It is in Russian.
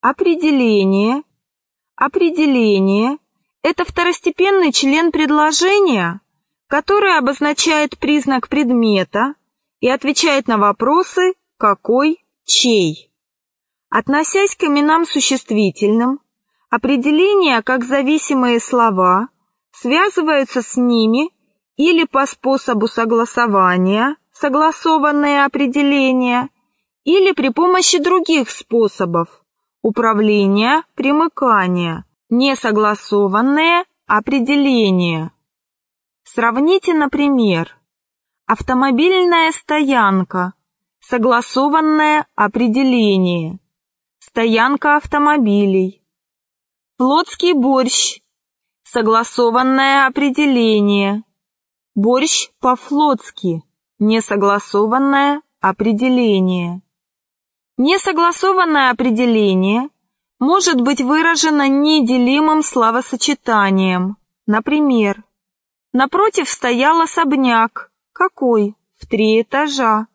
Определение. Определение – это второстепенный член предложения, который обозначает признак предмета и отвечает на вопросы «какой», «чей». Относясь к именам существительным, определения как зависимые слова связываются с ними или по способу согласования, согласованные определения, или при помощи других способов управления, примыкания, несогласованные определения. Сравните, например, автомобильная стоянка, согласованное определение, стоянка автомобилей, флотский борщ, согласованное определение, борщ по-флотски, несогласованное определение. Несогласованное определение может быть выражено неделимым словосочетанием. Например, напротив стоял особняк. Какой? В 3 этажа.